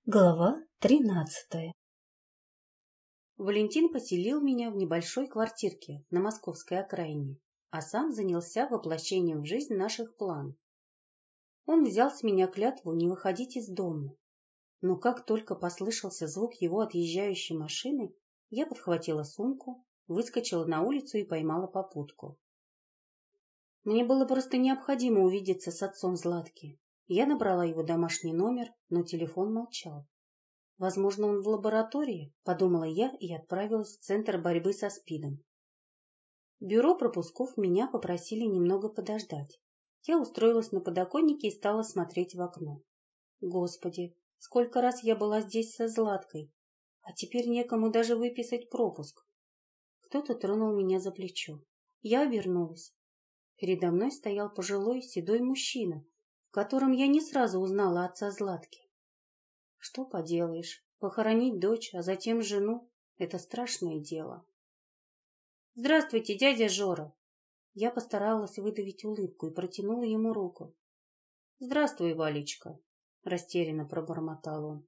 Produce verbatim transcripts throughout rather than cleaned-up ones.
Глава тринадцатая. Валентин поселил меня в небольшой квартирке на московской окраине, а сам занялся воплощением в жизнь наших планов. Он взял с меня клятву не выходить из дома. Но как только послышался звук его отъезжающей машины, я подхватила сумку, выскочила на улицу и поймала попутку. Мне было просто необходимо увидеться с отцом Златки. Я набрала его домашний номер, но телефон молчал. Возможно, он в лаборатории, подумала я и отправилась в Центр борьбы со СПИДом. В бюро пропусков меня попросили немного подождать. Я устроилась на подоконнике и стала смотреть в окно. Господи, сколько раз я была здесь со Златкой, а теперь некому даже выписать пропуск. Кто-то тронул меня за плечо. Я обернулась. Передо мной стоял пожилой седой мужчина, в котором я не сразу узнала отца Златки. Что поделаешь, похоронить дочь, а затем жену — это страшное дело. «Здравствуйте, дядя Жора!» Я постаралась выдавить улыбку и протянула ему руку. «Здравствуй, Валечка!» — растерянно пробормотал он.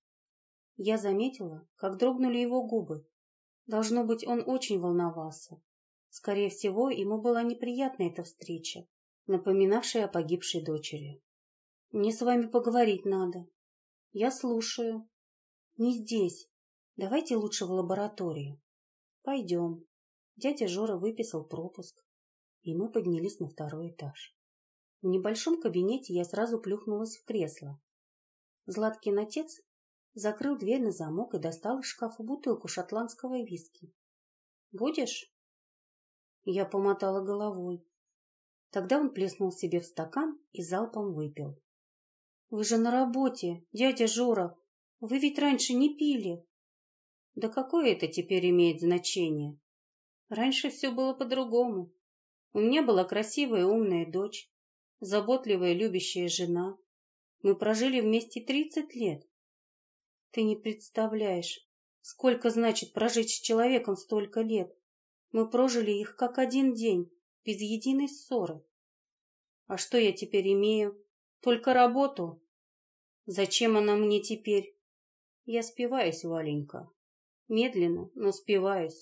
Я заметила, как дрогнули его губы. Должно быть, он очень волновался. Скорее всего, ему была неприятна эта встреча, напоминавшая о погибшей дочери. «Мне с вами поговорить надо». «Я слушаю». «Не здесь. Давайте лучше в лабораторию». «Пойдем». Дядя Жора выписал пропуск, и мы поднялись на второй этаж. В небольшом кабинете я сразу плюхнулась в кресло. Златкин отец закрыл дверь на замок и достал из шкафа бутылку шотландского виски. «Будешь?» Я помотала головой. Тогда он плеснул себе в стакан и залпом выпил. «Вы же на работе, дядя Жора. Вы ведь раньше не пили». «Да какое это теперь имеет значение? Раньше все было по-другому. У меня была красивая умная дочь, заботливая любящая жена. Мы прожили вместе тридцать лет. Ты не представляешь, сколько значит прожить с человеком столько лет. Мы прожили их как один день, без единой ссоры. А что я теперь имею? Только работу. Зачем она мне теперь? Я спиваюсь, Валенька. Медленно, но спиваюсь».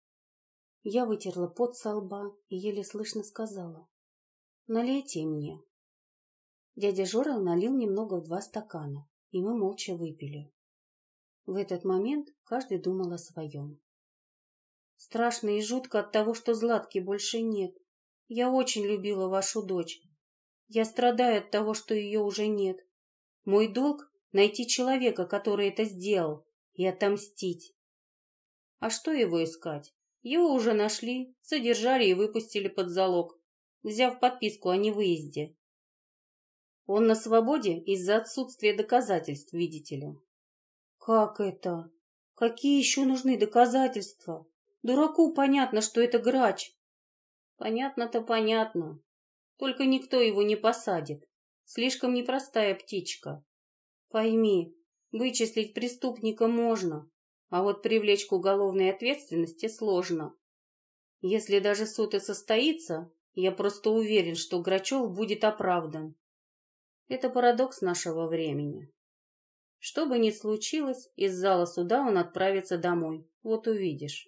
Я вытерла пот со лба и еле слышно сказала: «Налейте мне». Дядя Жора налил немного в два стакана, и мы молча выпили. В этот момент каждый думал о своем. Страшно и жутко от того, что Златки больше нет. Я очень любила вашу дочь. Я страдаю от того, что ее уже нет. Мой долг — найти человека, который это сделал, и отомстить. А что его искать? Его уже нашли, задержали и выпустили под залог, взяв подписку о невыезде. Он на свободе из-за отсутствия доказательств, видите ли. Как это? Какие еще нужны доказательства? Дураку понятно, что это грач. Понятно-то понятно. Только никто его не посадит. Слишком непростая птичка. Пойми, вычислить преступника можно, а вот привлечь к уголовной ответственности сложно. Если даже суд и состоится, я просто уверен, что Грачев будет оправдан. Это парадокс нашего времени. Что бы ни случилось, из зала суда он отправится домой. Вот увидишь.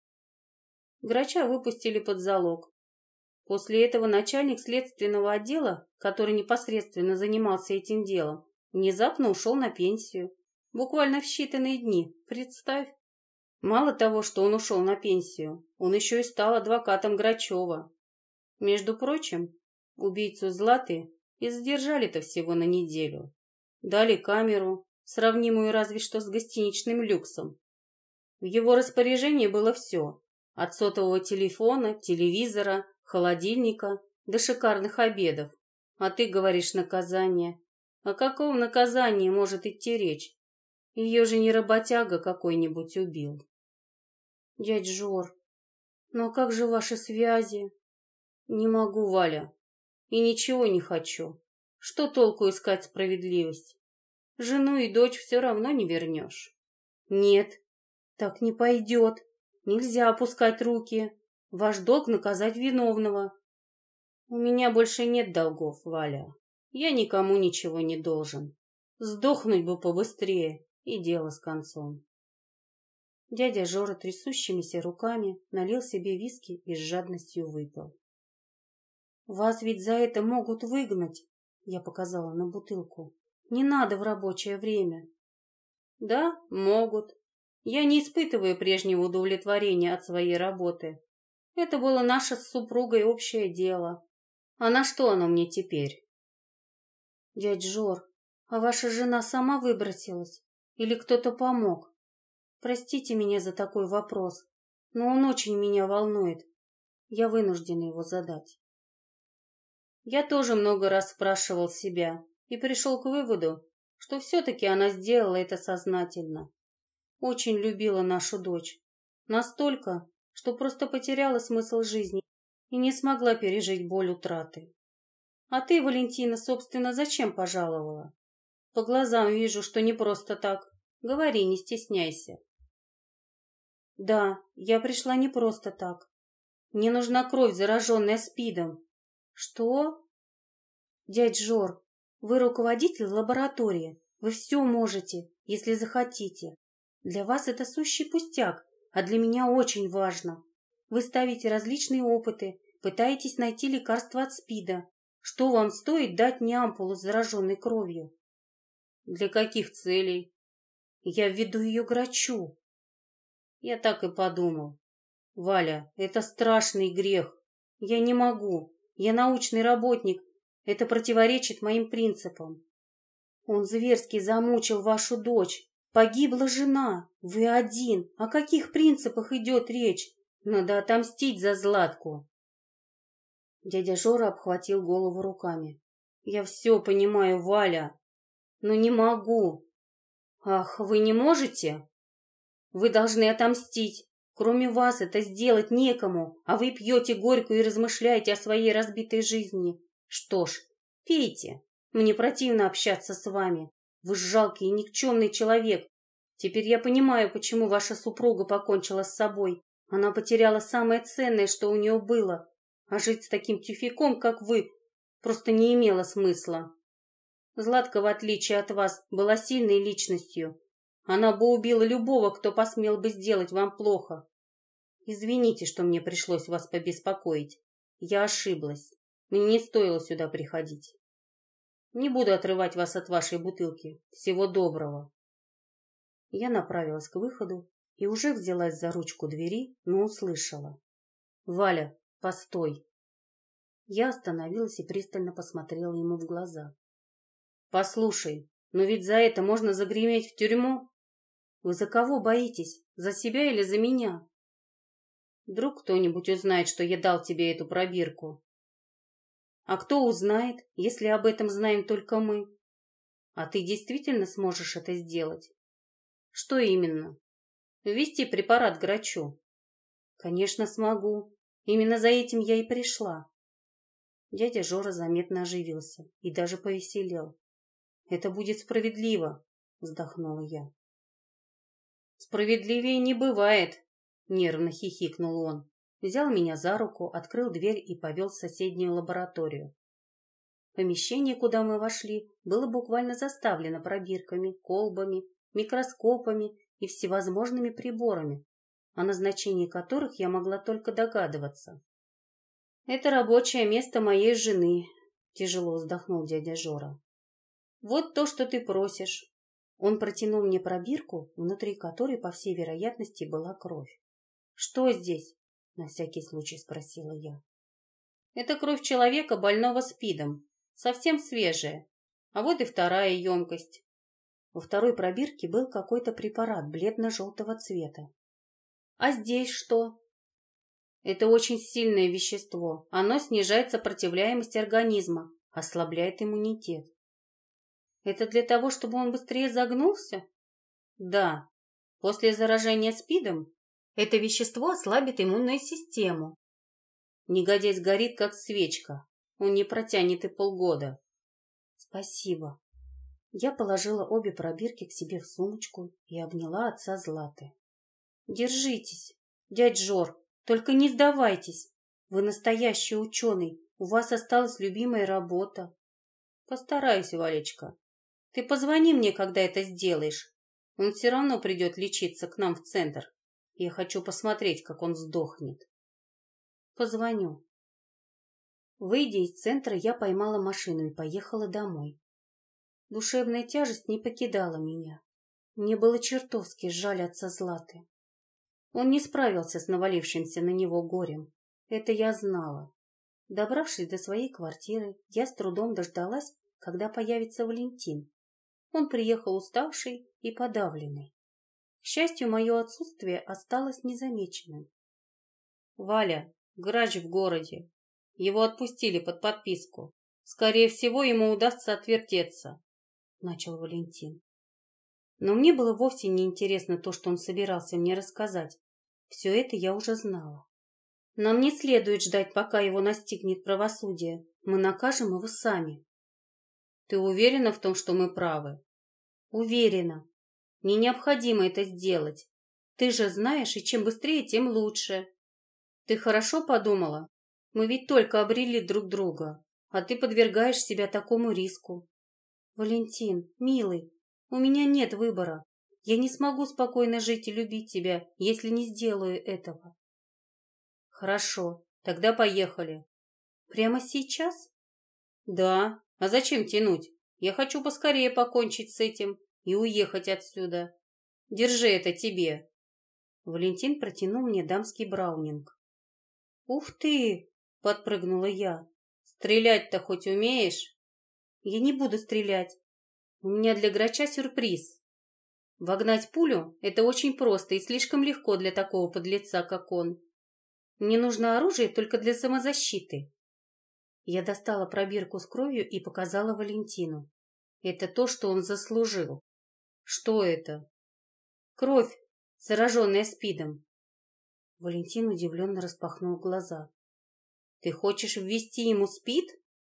Грача выпустили под залог. После этого начальник следственного отдела, который непосредственно занимался этим делом, внезапно ушел на пенсию. Буквально в считанные дни, представь. Мало того, что он ушел на пенсию, он еще и стал адвокатом Грачева. Между прочим, убийцу Златы и задержали-то всего на неделю. Дали камеру, сравнимую разве что с гостиничным люксом. В его распоряжении было все. От сотового телефона, телевизора, холодильника до шикарных обедов. А ты говоришь наказание. О каком наказании может идти речь? Ее же не работяга какой-нибудь убил. Дядь Жор, ну а как же ваши связи? Не могу, Валя. И ничего не хочу. Что толку искать справедливость? Жену и дочь все равно не вернешь. Нет, так не пойдет. Нельзя опускать руки. Ваш долг наказать виновного. У меня больше нет долгов, Валя. Я никому ничего не должен. Сдохнуть бы побыстрее, и дело с концом. Дядя Жора трясущимися руками налил себе виски и с жадностью выпил. «Вас ведь за это могут выгнать», — я показала на бутылку. «Не надо в рабочее время». «Да, могут. Я не испытываю прежнего удовлетворения от своей работы. Это было наше с супругой общее дело. А на что оно мне теперь?» «Дядь Жор, а ваша жена сама выбросилась? Или кто-то помог? Простите меня за такой вопрос, но он очень меня волнует. Я вынуждена его задать». Я тоже много раз спрашивал себя и пришел к выводу, что все-таки она сделала это сознательно. Очень любила нашу дочь. Настолько, что просто потеряла смысл жизни и не смогла пережить боль утраты. А ты, Валентина, собственно, зачем пожаловала? По глазам вижу, что не просто так. Говори, не стесняйся. Да, я пришла не просто так. Мне нужна кровь, зараженная СПИДом. Что? Дядь Жор, вы руководитель лаборатории. Вы все можете, если захотите. Для вас это сущий пустяк, а для меня очень важно. Вы ставите различные опыты, пытаетесь найти лекарство от СПИДа. Что вам стоит дать мне ампулу с зараженной кровью? Для каких целей? Я введу ее грачу. Я так и подумал. Валя, это страшный грех. Я не могу. Я научный работник. Это противоречит моим принципам. Он зверски замучил вашу дочь. Погибла жена. Вы один. О каких принципах идет речь? Надо отомстить за Златку. Дядя Жора обхватил голову руками. Я все понимаю, Валя, но не могу. Ах, вы не можете? Вы должны отомстить. Кроме вас это сделать некому, а вы пьете горькую и размышляете о своей разбитой жизни. Что ж, пейте. Мне противно общаться с вами. Вы жалкий и никчемный человек. Теперь я понимаю, почему ваша супруга покончила с собой. Она потеряла самое ценное, что у нее было. А жить с таким тюфяком, как вы, просто не имело смысла. Златка, в отличие от вас, была сильной личностью. Она бы убила любого, кто посмел бы сделать вам плохо. Извините, что мне пришлось вас побеспокоить. Я ошиблась. Мне не стоило сюда приходить. Не буду отрывать вас от вашей бутылки. Всего доброго. Я направилась к выходу и уже взялась за ручку двери, но услышала. Валя, постой. Я остановилась и пристально посмотрела ему в глаза. Послушай, но ведь за это можно загреметь в тюрьму. Вы за кого боитесь? За себя или за меня? Вдруг кто-нибудь узнает, что я дал тебе эту пробирку. А кто узнает, если об этом знаем только мы? А ты действительно сможешь это сделать? Что именно? Ввести препарат грачу? Конечно, смогу. Именно за этим я и пришла. Дядя Жора заметно оживился и даже повеселел. Это будет справедливо, вздохнула я. Справедливее не бывает, нервно хихикнул он. Взял меня за руку, открыл дверь и повел в соседнюю лабораторию. Помещение, куда мы вошли, было буквально заставлено пробирками, колбами, микроскопами и всевозможными приборами, о назначении которых я могла только догадываться. «Это рабочее место моей жены», — тяжело вздохнул дядя Жора. «Вот то, что ты просишь». Он протянул мне пробирку, внутри которой, по всей вероятности, была кровь. «Что здесь?» — на всякий случай спросила я. «Это кровь человека, больного СПИДом. Совсем свежая. А вот и вторая емкость». Во второй пробирке был какой-то препарат бледно-желтого цвета. «А здесь что?» «Это очень сильное вещество. Оно снижает сопротивляемость организма, ослабляет иммунитет». «Это для того, чтобы он быстрее загнулся?» «Да. После заражения СПИДом это вещество ослабит иммунную систему. Негодяй сгорит, как свечка. Он не протянет и полгода». «Спасибо». Я положила обе пробирки к себе в сумочку и обняла отца Златы. «Держитесь, дядь Жор, только не сдавайтесь. Вы настоящий ученый, у вас осталась любимая работа». «Постараюсь, Валечка. Ты позвони мне, когда это сделаешь. Он все равно придет лечиться к нам в центр. Я хочу посмотреть, как он сдохнет. Позвоню. Выйдя из центра, я поймала машину и поехала домой. Душевная тяжесть не покидала меня. Мне было чертовски жаль отца Златы. Он не справился с навалившимся на него горем. Это я знала. Добравшись до своей квартиры, я с трудом дождалась, когда появится Валентин. Он приехал уставший и подавленный. К счастью, мое отсутствие осталось незамеченным. «Валя, грач в городе. Его отпустили под подписку. Скорее всего, ему удастся отвертеться», — начал Валентин. Но мне было вовсе не интересно то, что он собирался мне рассказать. Все это я уже знала. Нам не следует ждать, пока его настигнет правосудие. Мы накажем его сами. Ты уверена в том, что мы правы? Уверена. Мне необходимо это сделать. Ты же знаешь, и чем быстрее, тем лучше. Ты хорошо подумала? Мы ведь только обрели друг друга, а ты подвергаешь себя такому риску. Валентин, милый, у меня нет выбора. Я не смогу спокойно жить и любить тебя, если не сделаю этого. Хорошо, тогда поехали. Прямо сейчас? Да, а зачем тянуть? Я хочу поскорее покончить с этим и уехать отсюда. Держи это тебе. Валентин протянул мне дамский браунинг. Ух ты, подпрыгнула я. Стрелять-то хоть умеешь? Я не буду стрелять. У меня для грача сюрприз. Вогнать пулю – это очень просто и слишком легко для такого подлеца, как он. Мне нужно оружие только для самозащиты. Я достала пробирку с кровью и показала Валентину. Это то, что он заслужил. Что это? Кровь, зараженная СПИДом. Валентин удивленно распахнул глаза. Ты хочешь ввести ему СПИД?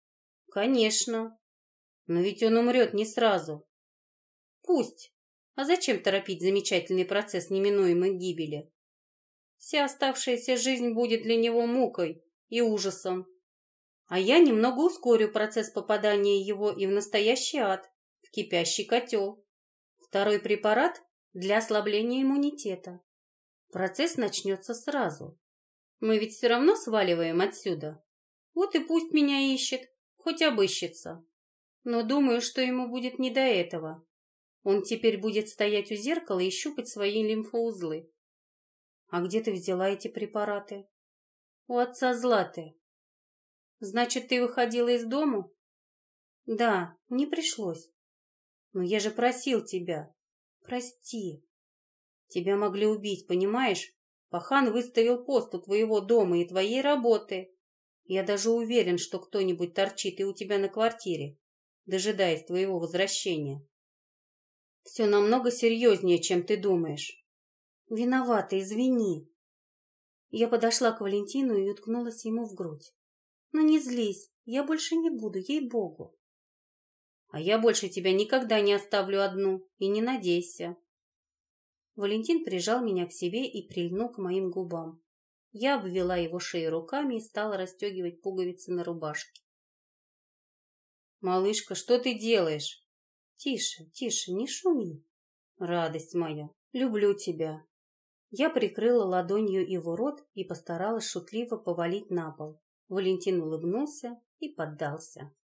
Конечно. Но ведь он умрет не сразу. Пусть. А зачем торопить замечательный процесс неминуемой гибели? Вся оставшаяся жизнь будет для него мукой и ужасом. А я немного ускорю процесс попадания его и в настоящий ад, в кипящий котел. Второй препарат для ослабления иммунитета. Процесс начнется сразу. Мы ведь все равно сваливаем отсюда. Вот и пусть меня ищет, хоть обыщется. Но думаю, что ему будет не до этого. Он теперь будет стоять у зеркала и щупать свои лимфоузлы. А где ты взяла эти препараты? У отца Златы. Значит, ты выходила из дому? Да, не пришлось. Но я же просил тебя. Прости. Тебя могли убить, понимаешь? Пахан выставил пост у твоего дома и твоей работы. Я даже уверен, что кто-нибудь торчит и у тебя на квартире, дожидаясь твоего возвращения. Все намного серьезнее, чем ты думаешь. Виновата, извини. Я подошла к Валентину и уткнулась ему в грудь. Ну не злись, я больше не буду, ей-богу. А я больше тебя никогда не оставлю одну, и не надейся. Валентин прижал меня к себе и прильнул к моим губам. Я обвела его шею руками и стала расстегивать пуговицы на рубашке. Малышка, что ты делаешь? Тише, тише, не шуми. Радость моя, люблю тебя. Я прикрыла ладонью его рот и постаралась шутливо повалить на пол. Валентин улыбнулся и поддался.